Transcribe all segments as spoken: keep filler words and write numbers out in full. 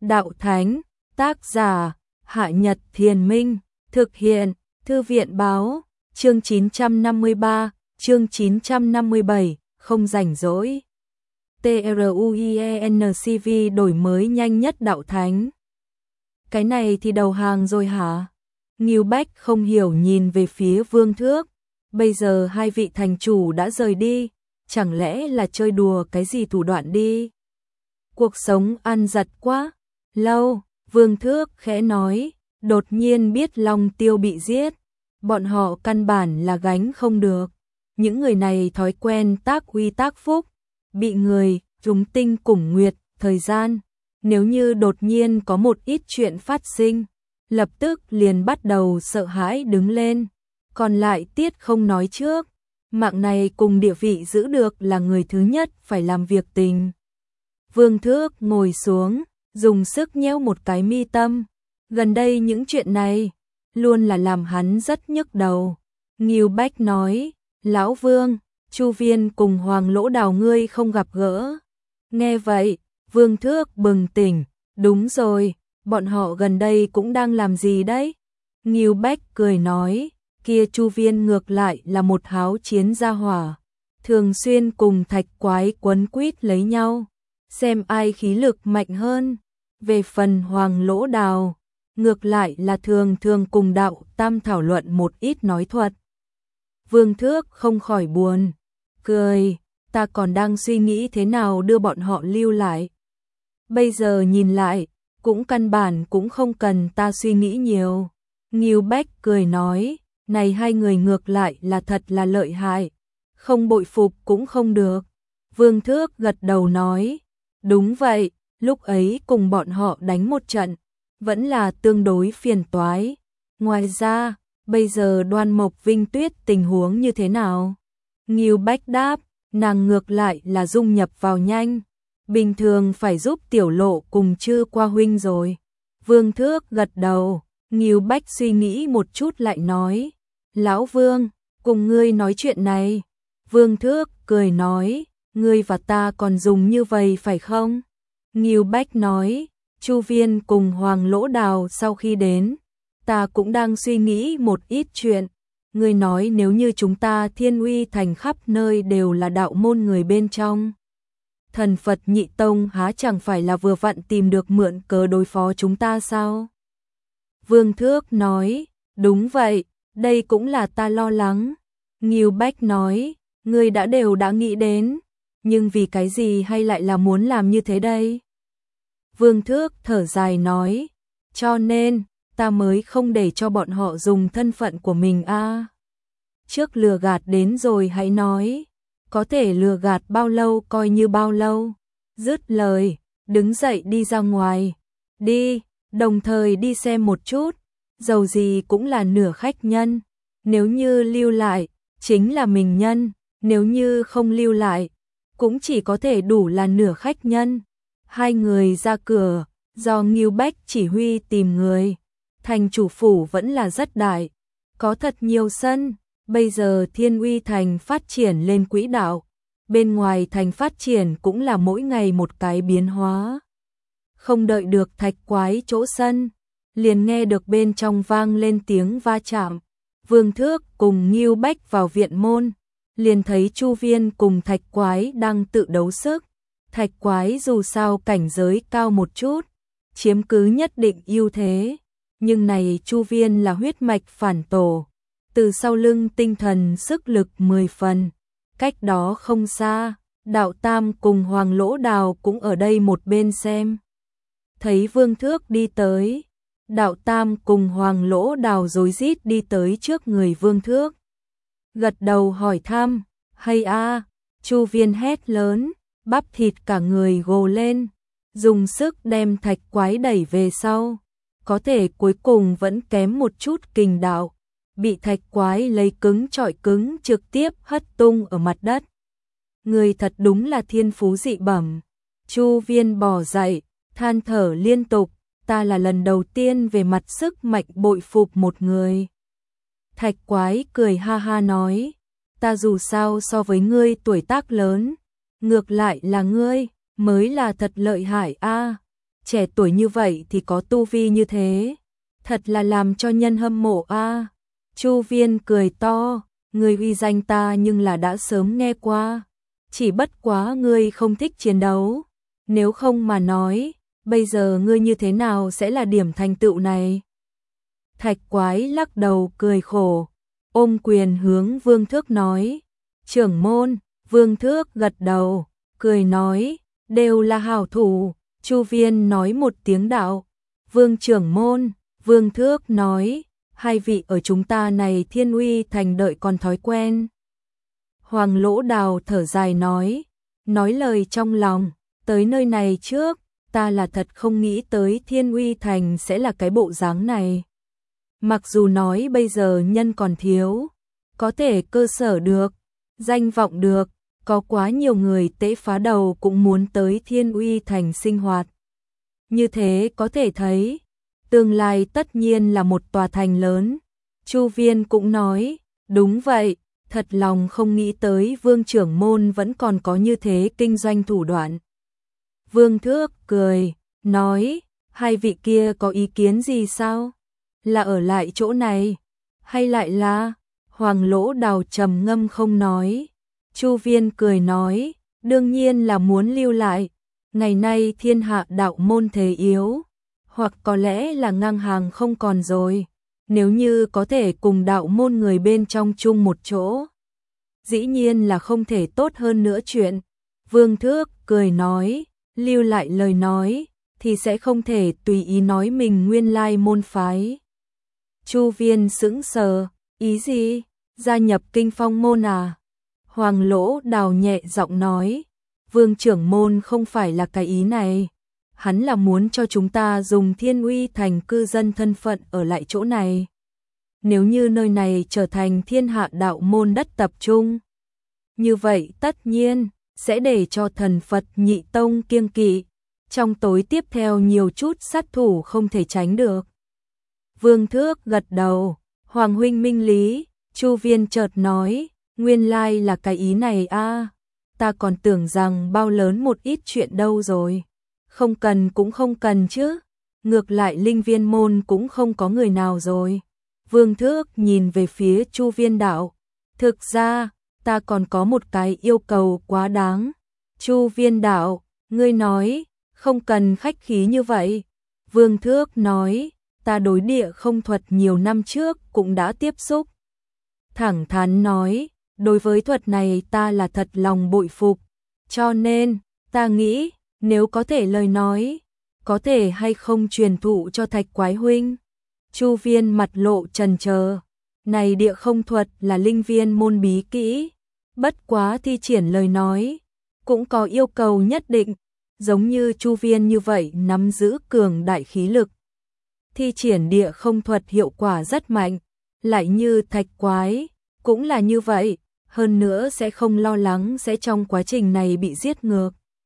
đạo thánh, tác giả, Hạ Nhật Thiền Minh, thực hiện, Thư viện báo, chương chín trăm năm mươi ba, chương chín trăm năm mươi bảy, không rảnh rỗi. TRUIENCV đổi mới nhanh nhất đạo thánh. Cái này thì đầu hàng rồi hả? Ngưu Bách không hiểu nhìn về phía Vương Thước. Bây giờ hai vị thành chủ đã rời đi, chẳng lẽ là chơi đùa cái gì thủ đoạn đi? Cuộc sống ăn giật quá. Lâu, Vương Thước khẽ nói, đột nhiên biết Long Tiêu bị giết. Bọn họ căn bản là gánh không được. Những người này thói quen tác uy tác phúc, bị người, chúng tinh cùng nguyệt, thời gian. Nếu như đột nhiên có một ít chuyện phát sinh, lập tức liền bắt đầu sợ hãi đứng lên. Còn lại tiết không nói trước, mạng này cùng địa vị giữ được là người thứ nhất phải làm việc tình. Vương Thước ngồi xuống, dùng sức nhéo một cái mi tâm. Gần đây những chuyện này, luôn là làm hắn rất nhức đầu. Ngưu Bách nói, Lão Vương, Chu Viên cùng Hoàng Lỗ Đào ngươi không gặp gỡ. Nghe vậy, Vương Thước bừng tỉnh, đúng rồi, bọn họ gần đây cũng đang làm gì đấy? Ngưu Bách cười nói, kia Chu Viên ngược lại là một háo chiến gia hỏa, thường xuyên cùng Thạch Quái quấn quýt lấy nhau, xem ai khí lực mạnh hơn. Về phần Hoàng Lỗ Đào, ngược lại là thường thường cùng đạo tam thảo luận một ít nói thuật. Vương Thước không khỏi buồn, cười, ta còn đang suy nghĩ thế nào đưa bọn họ lưu lại. Bây giờ nhìn lại, cũng căn bản cũng không cần ta suy nghĩ nhiều. Ngưu Bách cười nói, này hai người ngược lại là thật là lợi hại, không bội phục cũng không được. Vương Thước gật đầu nói, đúng vậy, lúc ấy cùng bọn họ đánh một trận, vẫn là tương đối phiền toái. Ngoài ra, bây giờ Đoan Mộc Vinh Tuyết tình huống như thế nào? Ngưu Bách đáp, nàng ngược lại là dung nhập vào nhanh, bình thường phải giúp Tiểu Lộ cùng Chư Qua huynh rồi. Vương Thước gật đầu, Ngưu Bách suy nghĩ một chút lại nói, Lão Vương, cùng ngươi nói chuyện này. Vương Thước cười nói, ngươi và ta còn dùng như vậy phải không? Ngưu Bách nói, Chu Viên cùng Hoàng Lỗ Đào sau khi đến, ta cũng đang suy nghĩ một ít chuyện. Ngươi nói nếu như chúng ta Thiên Uy thành khắp nơi đều là đạo môn người bên trong, Thần Phật Nhị Tông há chẳng phải là vừa vặn tìm được mượn cớ đối phó chúng ta sao? Vương Thước nói, đúng vậy, đây cũng là ta lo lắng. Ngưu Bách nói, ngươi đã đều đã nghĩ đến, nhưng vì cái gì hay lại là muốn làm như thế đây? Vương Thước thở dài nói, cho nên, ta mới không để cho bọn họ dùng thân phận của mình a. À. Trước lừa gạt đến rồi hãy nói, có thể lừa gạt bao lâu coi như bao lâu. Dứt lời, đứng dậy đi ra ngoài, đi, đồng thời đi xem một chút, dầu gì cũng là nửa khách nhân, nếu như lưu lại, chính là mình nhân, nếu như không lưu lại, cũng chỉ có thể đủ là nửa khách nhân. Hai người ra cửa, do Ngưu Bách chỉ huy tìm người. Thành chủ phủ vẫn là rất đại, có thật nhiều sân. Bây giờ Thiên Uy thành phát triển lên quỹ đạo, bên ngoài thành phát triển cũng là mỗi ngày một cái biến hóa. Không đợi được Thạch Quái chỗ sân, liền nghe được bên trong vang lên tiếng va chạm. Vương Thước cùng Ngưu Bách vào viện môn, liền thấy Chu Viên cùng Thạch Quái đang tự đấu sức. Thạch Quái dù sao cảnh giới cao một chút, chiếm cứ nhất định ưu thế, nhưng này Chu Viên là huyết mạch phản tổ, từ sau lưng tinh thần sức lực mười phần. Cách đó không xa, Đạo Tam cùng Hoàng Lỗ Đào cũng ở đây một bên xem. Thấy Vương Thước đi tới, Đạo Tam cùng Hoàng Lỗ Đào rối rít đi tới trước người Vương Thước. Gật đầu hỏi thăm, hay a? Chu Viên hét lớn, bắp thịt cả người gồ lên, dùng sức đem Thạch Quái đẩy về sau. Có thể cuối cùng vẫn kém một chút kình đạo, bị Thạch Quái lấy cứng trọi cứng trực tiếp hất tung ở mặt đất. Người thật đúng là thiên phú dị bẩm. Chu Viên bò dậy, than thở liên tục, ta là lần đầu tiên về mặt sức mạnh bội phục một người. Thạch Quái cười ha ha nói, ta dù sao so với ngươi tuổi tác lớn, ngược lại là ngươi mới là thật lợi hại a. trẻ tuổi như vậy thì có tu vi như thế, thật là làm cho nhân hâm mộ a. Chu Viên cười to, ngươi uy danh ta nhưng là đã sớm nghe qua, chỉ bất quá ngươi không thích chiến đấu, nếu không mà nói, bây giờ ngươi như thế nào sẽ là điểm thành tựu này? Thạch Quái lắc đầu cười khổ, ôm quyền hướng Vương Thước nói, trưởng môn. Vương Thước gật đầu, cười nói, đều là hảo thủ. Chu Viên nói một tiếng đạo, Vương trưởng môn. Vương Thước nói, hai vị ở chúng ta này Thiên Uy Thành đợi còn thói quen. Hoàng Lỗ Đào thở dài nói, nói lời trong lòng, tới nơi này trước, ta là thật không nghĩ tới Thiên Uy Thành sẽ là cái bộ dáng này. Mặc dù nói bây giờ nhân còn thiếu, có thể cơ sở được, danh vọng được, có quá nhiều người tễ phá đầu cũng muốn tới Thiên Uy Thành sinh hoạt. Như thế có thể thấy, tương lai tất nhiên là một tòa thành lớn. Chu Viên cũng nói, đúng vậy, thật lòng không nghĩ tới Vương trưởng môn vẫn còn có như thế kinh doanh thủ đoạn. Vương Thước cười, nói, hai vị kia có ý kiến gì sao? Là ở lại chỗ này, hay lại là? Hoàng Lỗ Đào trầm ngâm không nói. Chu Viên cười nói, đương nhiên là muốn lưu lại. Ngày nay thiên hạ đạo môn thế yếu, hoặc có lẽ là ngang hàng không còn rồi. Nếu như có thể cùng đạo môn người bên trong chung một chỗ, dĩ nhiên là không thể tốt hơn nữa chuyện. Vương Thước cười nói, lưu lại lời nói, thì sẽ không thể tùy ý nói mình nguyên lai môn phái. Chu Viên sững sờ, ý gì? Gia nhập Kinh Phong môn à? Hoàng Lỗ Đào nhẹ giọng nói, Vương trưởng môn không phải là cái ý này, hắn là muốn cho chúng ta dùng Thiên Uy Thành cư dân thân phận ở lại chỗ này. Nếu như nơi này trở thành thiên hạ đạo môn đất tập trung, như vậy tất nhiên sẽ để cho thần Phật Nhị Tông kiêng kỵ, trong tối tiếp theo nhiều chút sát thủ không thể tránh được. Vương Thước gật đầu, Hoàng huynh minh lý. Chu Viên chợt nói, nguyên lai là cái ý này a, ta còn tưởng rằng bao lớn một ít chuyện đâu rồi. Không cần cũng không cần chứ, ngược lại linh viên môn cũng không có người nào rồi. Vương Thước nhìn về phía Chu Viên đạo, thực ra, ta còn có một cái yêu cầu quá đáng. Chu Viên đạo, ngươi nói, không cần khách khí như vậy. Vương Thước nói, ta đối địa không thuật nhiều năm trước cũng đã tiếp xúc. Thẳng thắn nói, đối với thuật này ta là thật lòng bội phục, cho nên, ta nghĩ, nếu có thể lời nói, có thể hay không truyền thụ cho Thạch Quái huynh. Chu Viên mặt lộ trần chờ, này địa không thuật là linh viên môn bí kỹ, bất quá thi triển lời nói, cũng có yêu cầu nhất định, giống như Chu Viên như vậy nắm giữ cường đại khí lực. Thi triển địa không thuật hiệu quả rất mạnh, lại như Thạch Quái, cũng là như vậy, hơn nữa sẽ không lo lắng sẽ trong quá trình này bị giết ngược.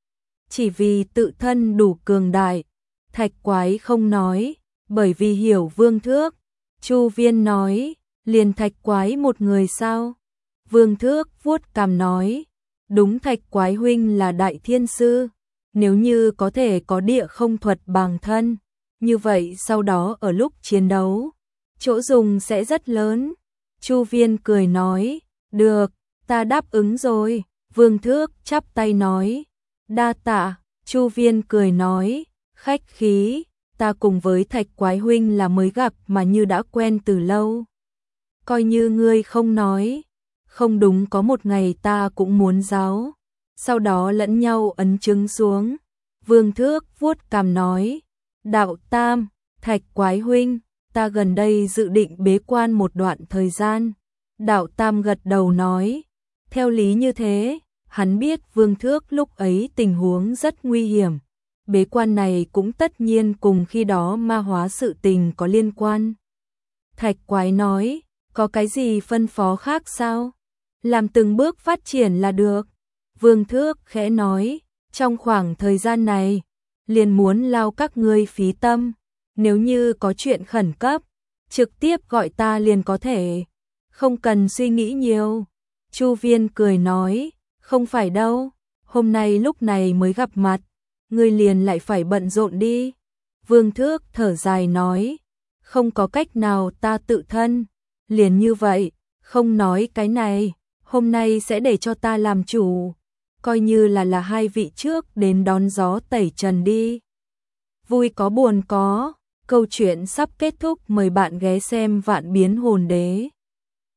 Chỉ vì tự thân đủ cường đại, Thạch Quái không nói, bởi vì hiểu Vương Thước. Chu Viên nói, liền Thạch Quái một người sao? Vương Thước vuốt cằm nói, đúng, Thạch Quái huynh là đại thiên sư, nếu như có thể có địa không thuật bằng thân, như vậy sau đó ở lúc chiến đấu, chỗ dùng sẽ rất lớn. Chu Viên cười nói, được, ta đáp ứng rồi. Vương Thước chắp tay nói, đa tạ. Chu Viên cười nói, khách khí, ta cùng với Thạch Quái huynh là mới gặp mà như đã quen từ lâu. Coi như ngươi không nói, không đúng có một ngày ta cũng muốn giáo. Sau đó lẫn nhau ấn chứng xuống. Vương Thước vuốt cằm nói, đạo tam, Thạch Quái huynh, ta gần đây dự định bế quan một đoạn thời gian. Đạo tam gật đầu nói, theo lý như thế, hắn biết Vương Thước lúc ấy tình huống rất nguy hiểm. Bế quan này cũng tất nhiên cùng khi đó ma hóa sự tình có liên quan. Thạch Quái nói, có cái gì phân phó khác sao? Làm từng bước phát triển là được. Vương Thước khẽ nói, trong khoảng thời gian này, liền muốn lao các ngươi phí tâm. Nếu như có chuyện khẩn cấp, trực tiếp gọi ta liền có thể, không cần suy nghĩ nhiều. Chu Viên cười nói, không phải đâu, hôm nay lúc này mới gặp mặt, ngươi liền lại phải bận rộn đi. Vương Thước thở dài nói, không có cách nào, ta tự thân, liền như vậy, không nói cái này, hôm nay sẽ để cho ta làm chủ, coi như là là hai vị trước đến đón gió tẩy trần đi. Vui có buồn có, câu chuyện sắp kết thúc, mời bạn ghé xem Vạn Biến Hồn Đế.